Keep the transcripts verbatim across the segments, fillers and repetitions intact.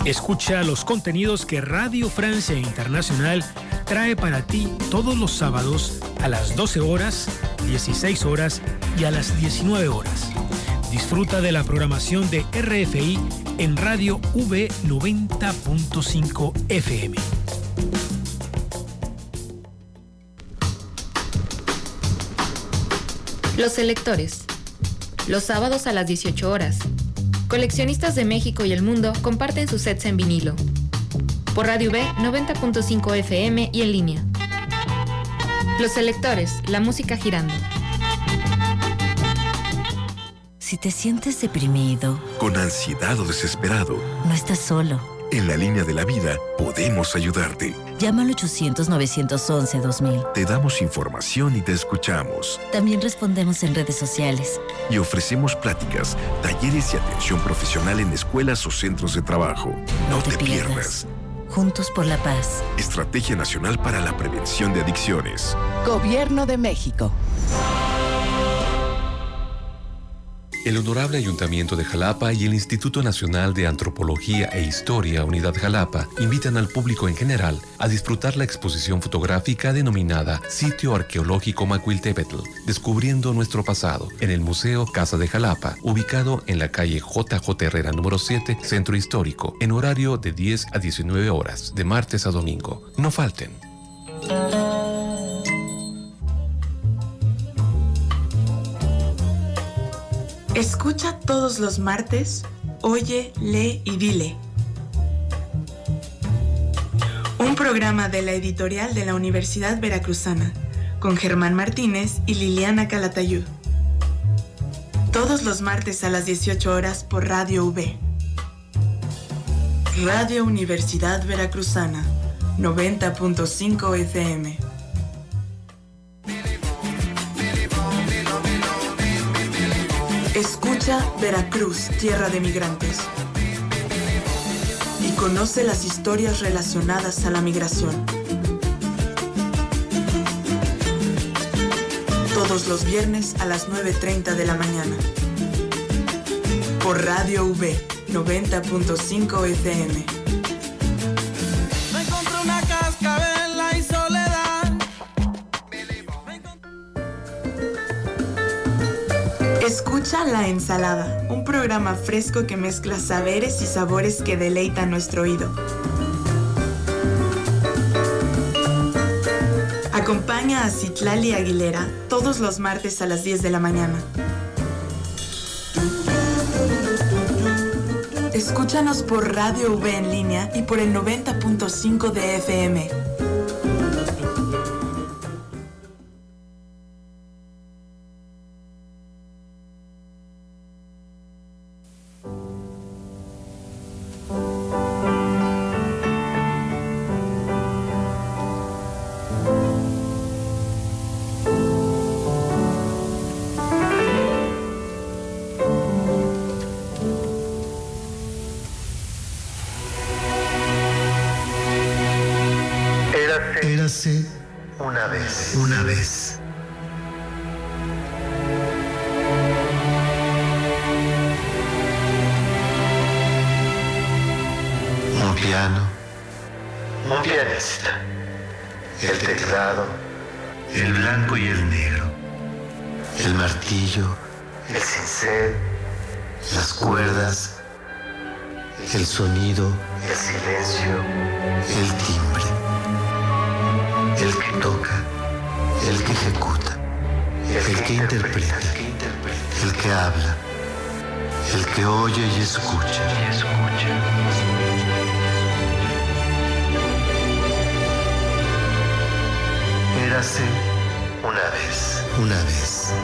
Escucha los contenidos que Radio Francia Internacional trae para ti todos los sábados a las doce horas, dieciséis horas y a las diecinueve horas. Disfruta de la programación de R F I en Radio V noventa punto cinco F M. Los Selectores. Los sábados a las dieciocho horas. Coleccionistas de México y el mundo comparten sus sets en vinilo. Por Radio V noventa punto cinco F M y en línea. Los Selectores, la música girando. Si te sientes deprimido, con ansiedad o desesperado, no estás solo. En la línea de la vida podemos ayudarte. Llama al ochocientos, novecientos once, dos mil. Te damos información y te escuchamos. También respondemos en redes sociales. Y ofrecemos pláticas, talleres y atención profesional en escuelas o centros de trabajo. No, no te, te pierdas. pierdas. Juntos por la paz. Estrategia Nacional para la Prevención de Adicciones. Gobierno de México. El Honorable Ayuntamiento de Jalapa y el Instituto Nacional de Antropología e Historia Unidad Jalapa invitan al público en general a disfrutar la exposición fotográfica denominada Sitio Arqueológico Macuiltepetl, Descubriendo Nuestro Pasado, en el Museo Casa de Jalapa, ubicado en la calle J J Herrera número siete, Centro Histórico, en horario de diez a diecinueve horas, de martes a domingo. No falten. Escucha todos los martes, Oye, Lee y Dile. Un programa de la editorial de la Universidad Veracruzana, con Germán Martínez y Liliana Calatayud. Todos los martes a las dieciocho horas por Radio V. Radio Universidad Veracruzana, noventa punto cinco F M. Escucha Veracruz, tierra de migrantes. Y conoce las historias relacionadas a la migración. Todos los viernes a las nueve treinta de la mañana. Por Radio V, noventa punto cinco F M. Me encontré una cascabel y soledad. Escucha La Ensalada, un programa fresco que mezcla saberes y sabores que deleitan nuestro oído. Acompaña a Citlali Aguilera todos los martes a las diez de la mañana. Escúchanos por Radio V en línea y por el noventa punto cinco de F M. Érase una vez, una vez. Un piano, un pianista, el teclado, el blanco y el negro, el martillo, el cincel, las cuerdas, el sonido, el silencio, el timbre. El que toca, el que ejecuta, el que interpreta, el que habla, el que oye y escucha. Érase una vez, una vez.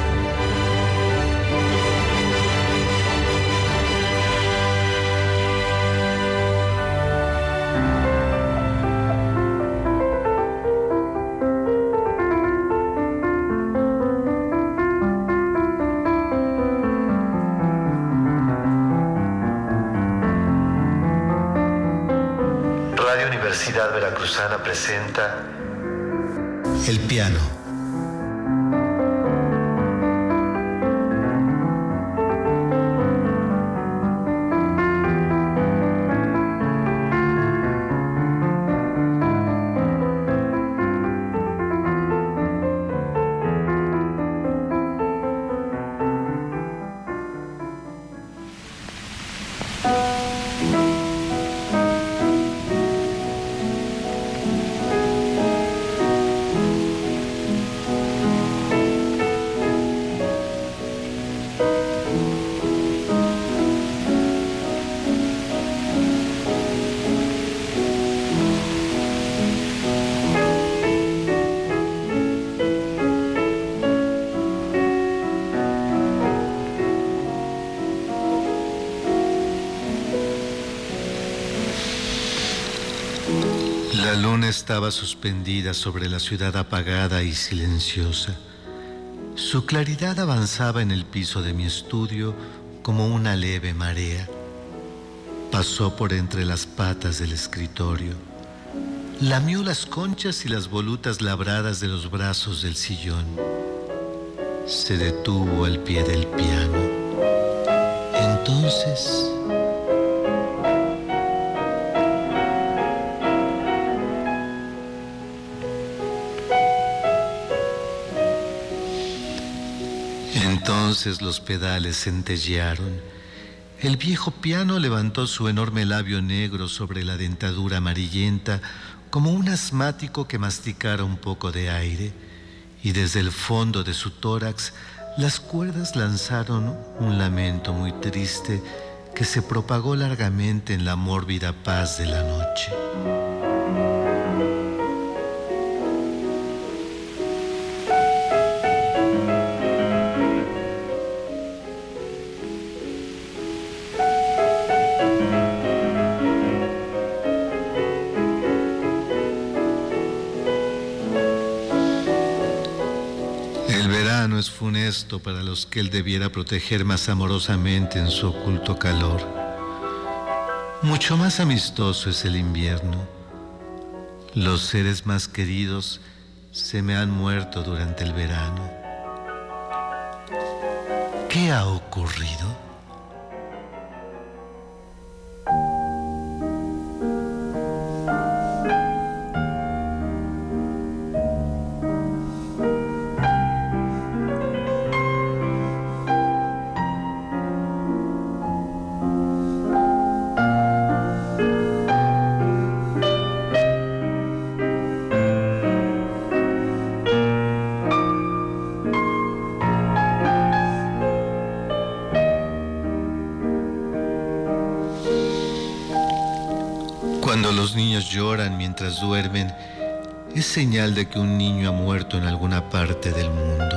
Universidad Veracruzana presenta El piano. La luna estaba suspendida sobre la ciudad apagada y silenciosa. Su claridad avanzaba en el piso de mi estudio como una leve marea. Pasó por entre las patas del escritorio. Lamió las conchas y las volutas labradas de los brazos del sillón. Se detuvo al pie del piano. Entonces... Entonces los pedales centellearon. El viejo piano levantó su enorme labio negro sobre la dentadura amarillenta como un asmático que masticara un poco de aire, y desde el fondo de su tórax las cuerdas lanzaron un lamento muy triste que se propagó largamente en la mórbida paz de la noche. Es funesto para los que él debiera proteger más amorosamente en su oculto calor. Mucho más amistoso es el invierno. Los seres más queridos se me han muerto durante el verano. ¿Qué ha ocurrido? Cuando los niños lloran mientras duermen, es señal de que un niño ha muerto en alguna parte del mundo.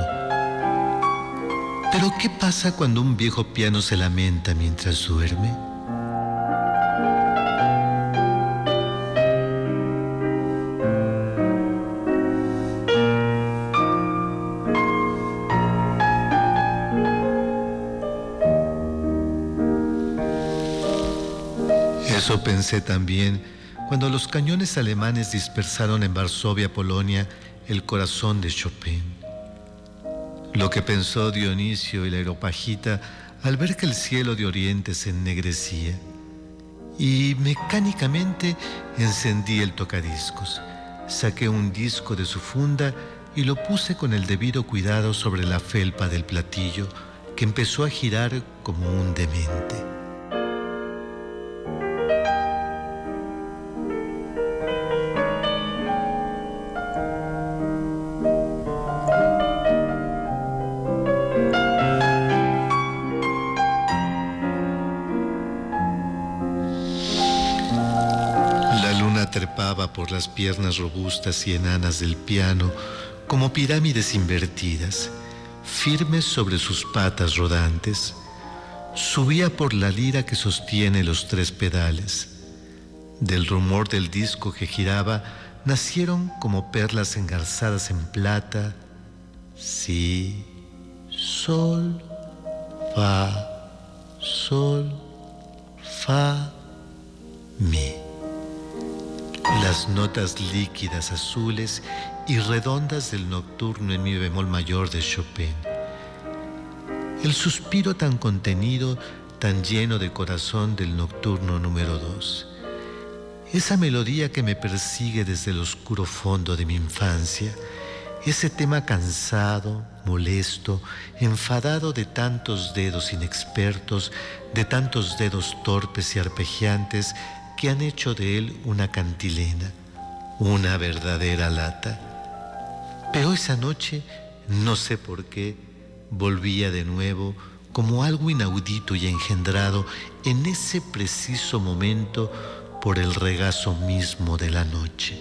Pero ¿qué pasa cuando un viejo piano se lamenta mientras duerme? Eso pensé también cuando los cañones alemanes dispersaron en Varsovia, Polonia, el corazón de Chopin. Lo que pensó Dionisio y la Areopagita al ver que el cielo de Oriente se ennegrecía. Y mecánicamente encendí el tocadiscos. Saqué un disco de su funda y lo puse con el debido cuidado sobre la felpa del platillo, que empezó a girar como un demente. Trepaba por las piernas robustas y enanas del piano como pirámides invertidas, firmes sobre sus patas rodantes. Subía por la lira que sostiene los tres pedales. Del rumor del disco que giraba nacieron como perlas engarzadas en plata, si, sol, fa, sol, fa, mi. Las notas líquidas azules y redondas del nocturno en mi bemol mayor de Chopin. El suspiro tan contenido, tan lleno de corazón del nocturno número dos. Esa melodía que me persigue desde el oscuro fondo de mi infancia. Ese tema cansado, molesto, enfadado de tantos dedos inexpertos, de tantos dedos torpes y arpegiantes que han hecho de él una cantilena, una verdadera lata. Pero esa noche, no sé por qué, volvía de nuevo como algo inaudito y engendrado en ese preciso momento por el regazo mismo de la noche.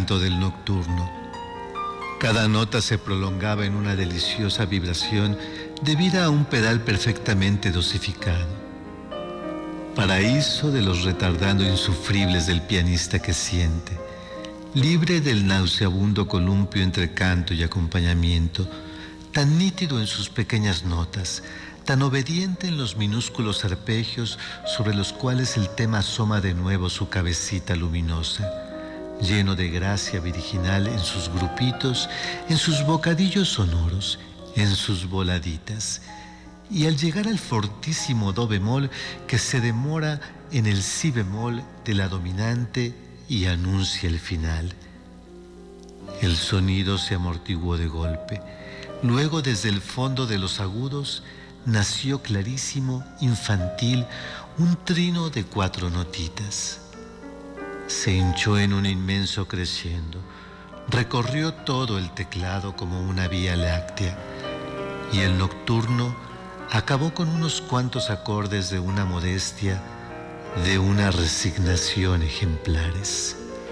canto del nocturno. Cada nota se prolongaba en una deliciosa vibración debida a un pedal perfectamente dosificado. Paraíso de los retardando insufribles del pianista que siente, libre del nauseabundo columpio entre canto y acompañamiento, tan nítido en sus pequeñas notas, tan obediente en los minúsculos arpegios sobre los cuales el tema asoma de nuevo su cabecita luminosa, lleno de gracia virginal en sus grupitos, en sus bocadillos sonoros, en sus voladitas. Y al llegar al fortísimo do bemol que se demora en el si bemol de la dominante y anuncia el final. El sonido se amortiguó de golpe. Luego, desde el fondo de los agudos, nació clarísimo, infantil, un trino de cuatro notitas. Se hinchó en un inmenso crescendo, recorrió todo el teclado como una vía láctea, y el nocturno acabó con unos cuantos acordes de una modestia, de una resignación ejemplares.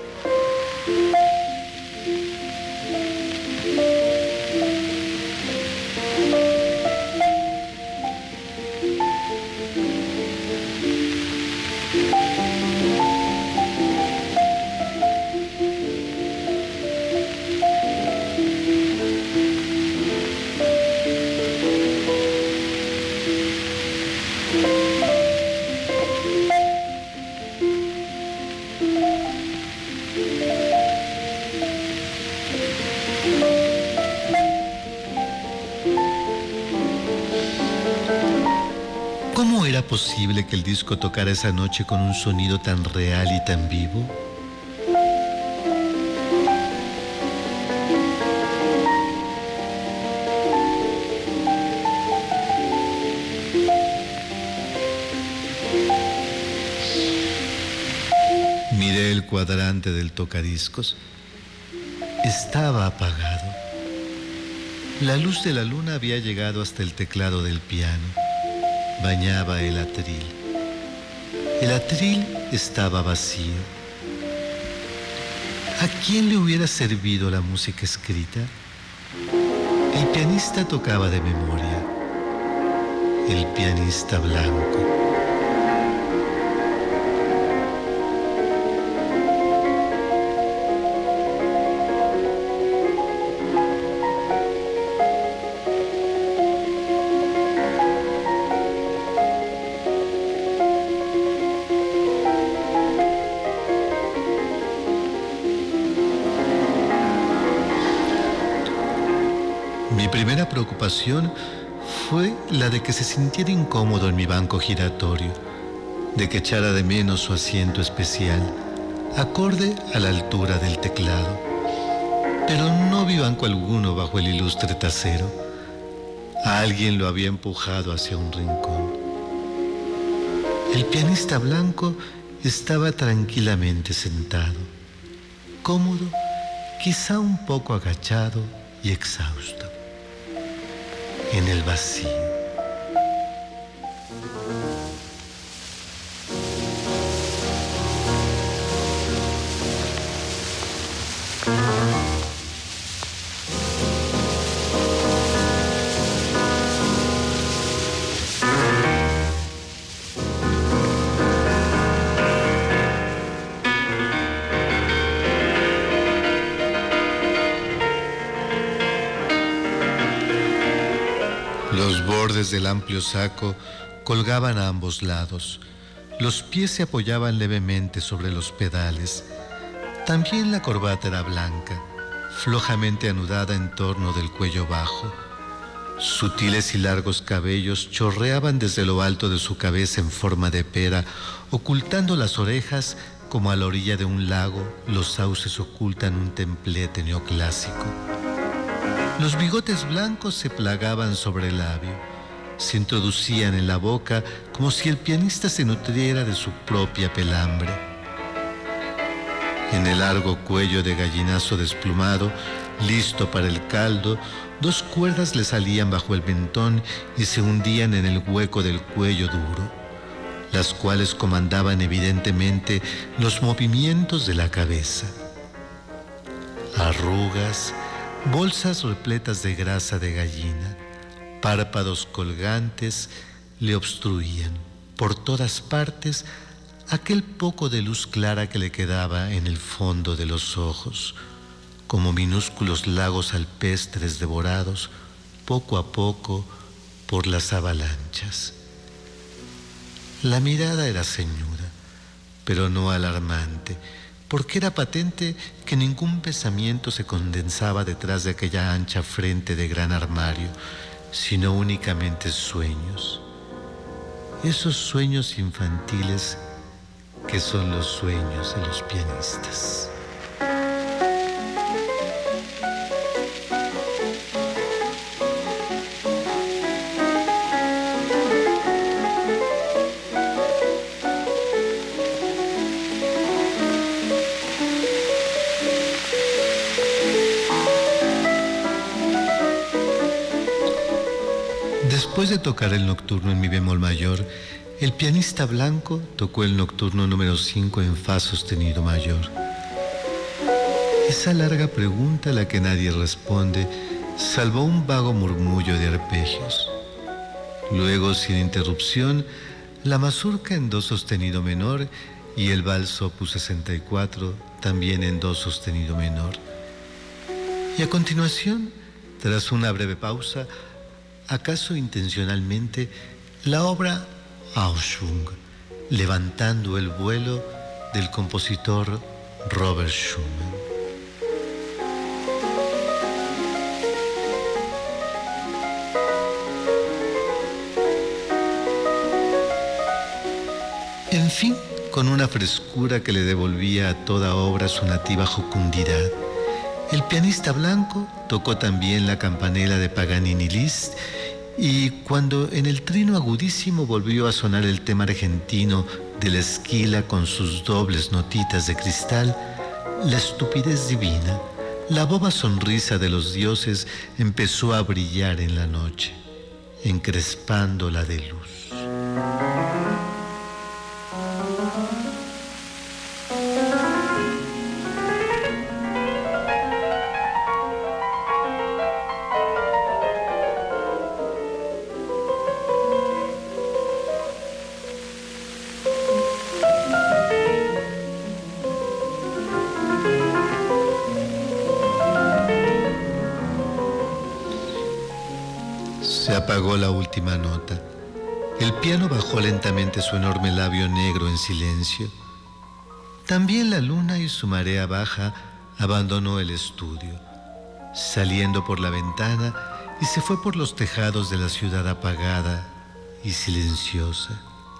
¿Cómo era posible que el disco tocara esa noche con un sonido tan real y tan vivo? Miré el cuadrante del tocadiscos. Estaba apagado. La luz de la luna había llegado hasta el teclado del piano. Bañaba el atril. El atril estaba vacío. ¿A quién le hubiera servido la música escrita? El pianista tocaba de memoria. El pianista blanco. Mi primera preocupación fue la de que se sintiera incómodo en mi banco giratorio, de que echara de menos su asiento especial, acorde a la altura del teclado. Pero no vi banco alguno bajo el ilustre trasero. A alguien lo había empujado hacia un rincón. El pianista blanco estaba tranquilamente sentado, cómodo, quizá un poco agachado y exhausto, en el vacío. Los bordes del amplio saco colgaban a ambos lados. Los pies se apoyaban levemente sobre los pedales. También la corbata era blanca, flojamente anudada en torno del cuello bajo. Sutiles y largos cabellos chorreaban desde lo alto de su cabeza en forma de pera, ocultando las orejas como a la orilla de un lago los sauces ocultan un templete neoclásico. Los bigotes blancos se plagaban sobre el labio, se introducían en la boca como si el pianista se nutriera de su propia pelambre. En el largo cuello de gallinazo desplumado, listo para el caldo, dos cuerdas le salían bajo el mentón y se hundían en el hueco del cuello duro, las cuales comandaban evidentemente los movimientos de la cabeza. arrugas, bolsas repletas de grasa de gallina, párpados colgantes le obstruían. Por todas partes, aquel poco de luz clara que le quedaba en el fondo de los ojos, como minúsculos lagos alpestres devorados poco a poco por las avalanchas. La mirada era ceñuda, pero no alarmante, porque era patente que ningún pensamiento se condensaba detrás de aquella ancha frente de gran armario, sino únicamente sueños. Esos sueños infantiles que son los sueños de los pianistas. Después de tocar el nocturno en mi bemol mayor, el pianista blanco tocó el nocturno número cinco en fa sostenido mayor. Esa larga pregunta a la que nadie responde, salvó un vago murmullo de arpegios. Luego, sin interrupción, la mazurca en do sostenido menor y el vals opus sesenta y cuatro también en do sostenido menor. Y a continuación, tras una breve pausa, acaso intencionalmente, la obra Aufschwung, levantando el vuelo, del compositor Robert Schumann. En fin, con una frescura que le devolvía a toda obra su nativa jocundidad, el pianista blanco tocó también la campanela de Paganini Liszt, y cuando en el trino agudísimo volvió a sonar el tema argentino de la esquila con sus dobles notitas de cristal, la estupidez divina, la boba sonrisa de los dioses empezó a brillar en la noche, encrespándola de luz. Se apagó la última nota. El piano bajó lentamente su enorme labio negro en silencio. También la luna y su marea baja abandonó el estudio, saliendo por la ventana, y se fue por los tejados de la ciudad apagada y silenciosa.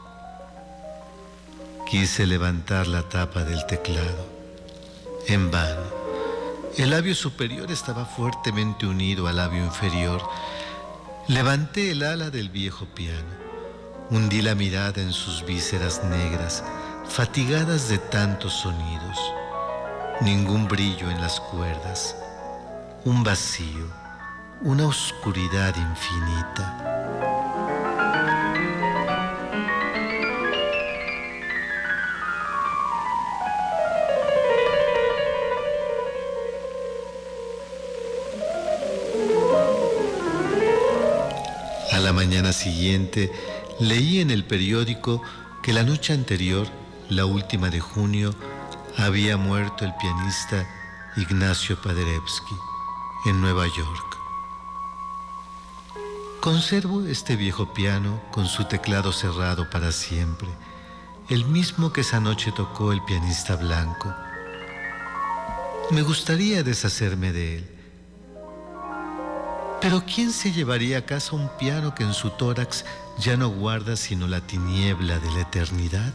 Quise levantar la tapa del teclado. En vano. El labio superior estaba fuertemente unido al labio inferior. Levanté el ala del viejo piano, hundí la mirada en sus vísceras negras, fatigadas de tantos sonidos. Ningún brillo en las cuerdas, un vacío, una oscuridad infinita. A la mañana siguiente, leí en el periódico que la noche anterior, la última de junio, había muerto el pianista Ignacio Paderewski en Nueva York. Conservo este viejo piano con su teclado cerrado para siempre, el mismo que esa noche tocó el pianista blanco. Me gustaría deshacerme de él. Pero ¿quién se llevaría a casa un piano que en su tórax ya no guarda sino la tiniebla de la eternidad?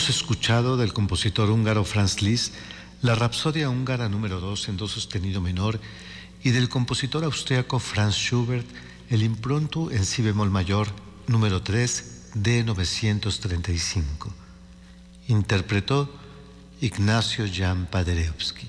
Hemos escuchado del compositor húngaro Franz Liszt la Rapsodia húngara número dos en do sostenido menor y del compositor austríaco Franz Schubert el Impromptu en si bemol mayor número tres de novecientos treinta y cinco. Interpretó Ignacio Jan Paderewski.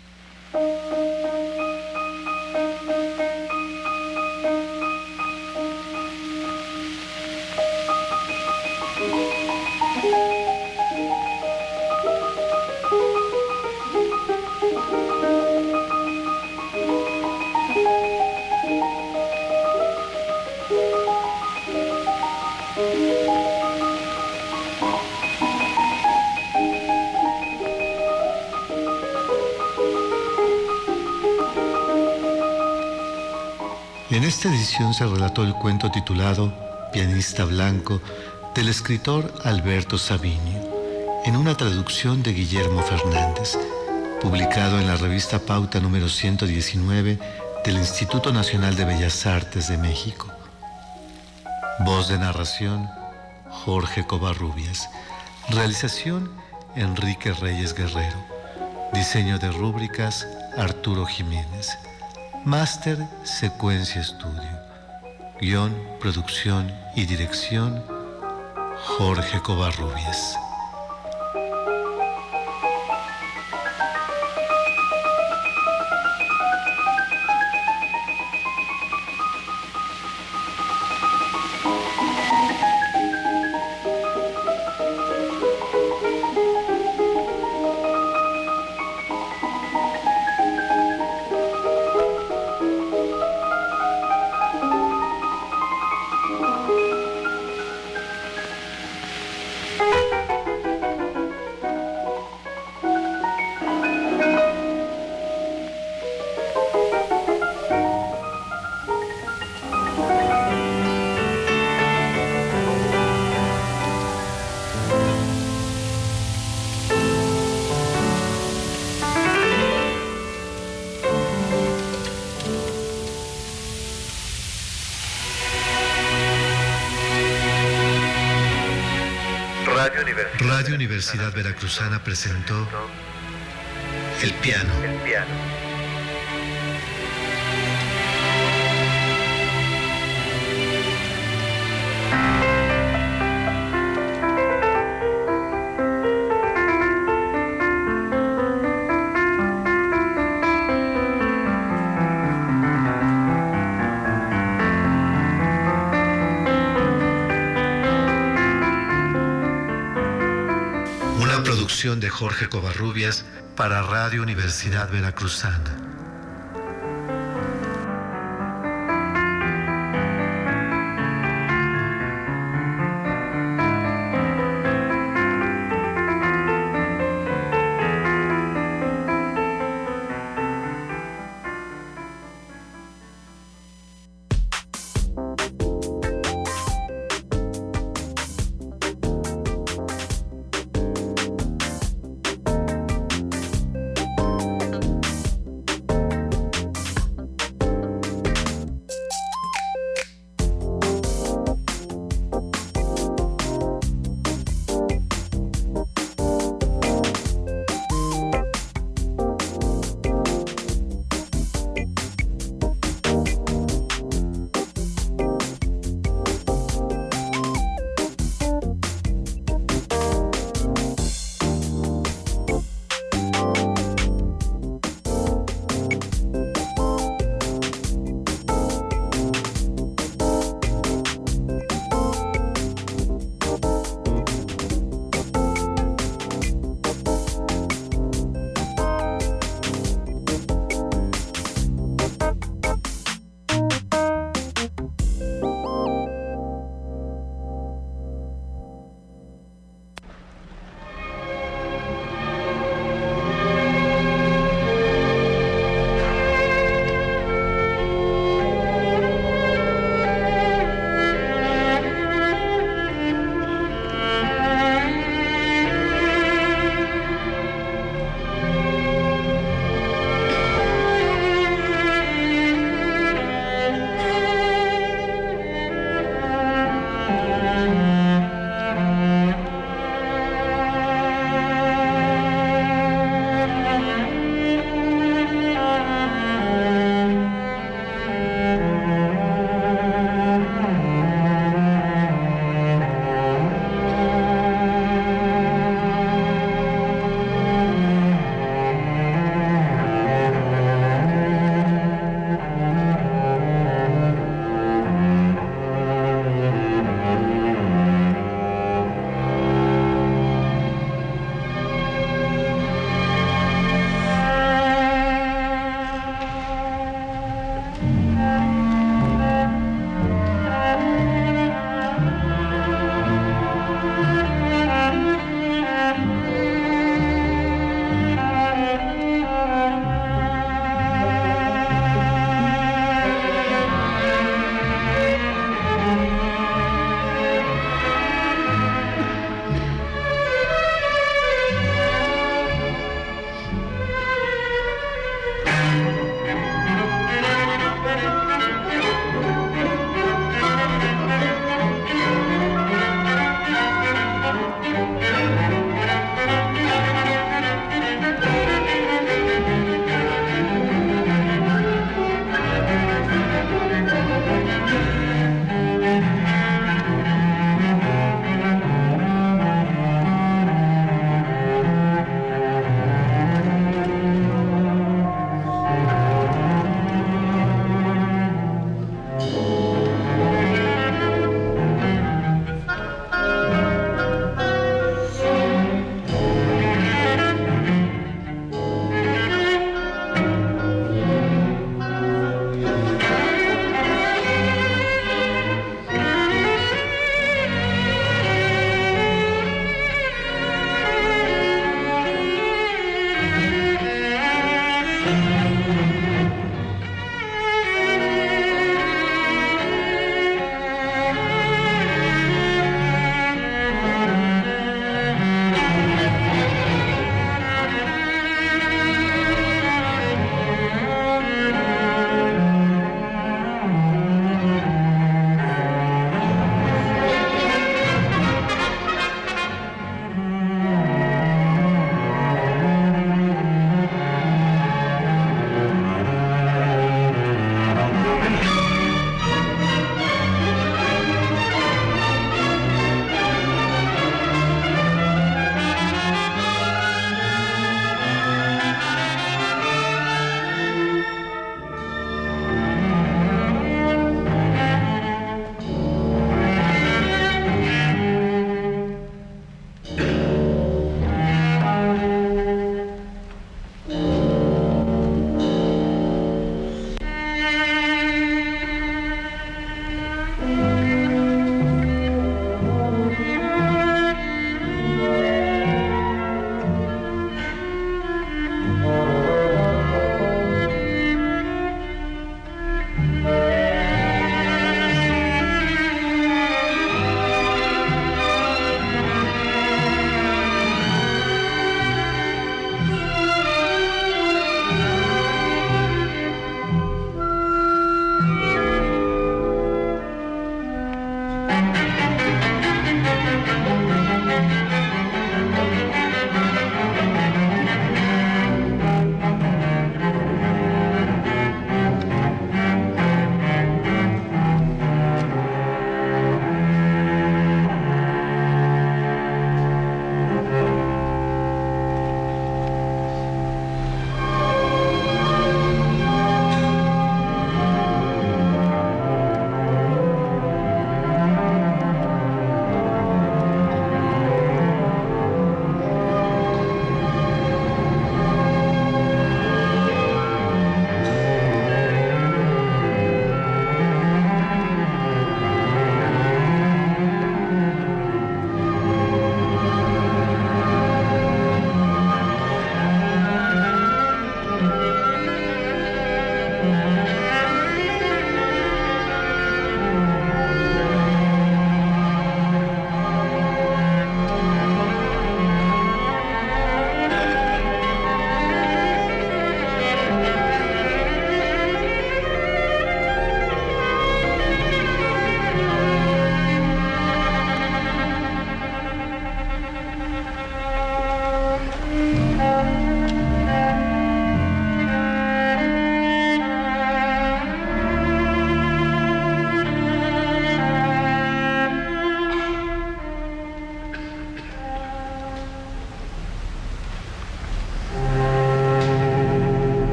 En esta edición se relató el cuento titulado Pianista Blanco del escritor Alberto Savinio, en una traducción de Guillermo Fernández, publicado en la revista Pauta número ciento diecinueve del Instituto Nacional de Bellas Artes de México. Voz de narración, Jorge Covarrubias. Realización, Enrique Reyes Guerrero. Diseño de rúbricas, Arturo Jiménez. Máster Secuencia Estudio. Guión, producción y dirección, Jorge Covarrubias. Radio Universidad Veracruzana presentó El Piano. El piano. Producción de Jorge Covarrubias para Radio Universidad Veracruzana.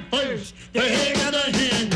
Hey, the head got a hand.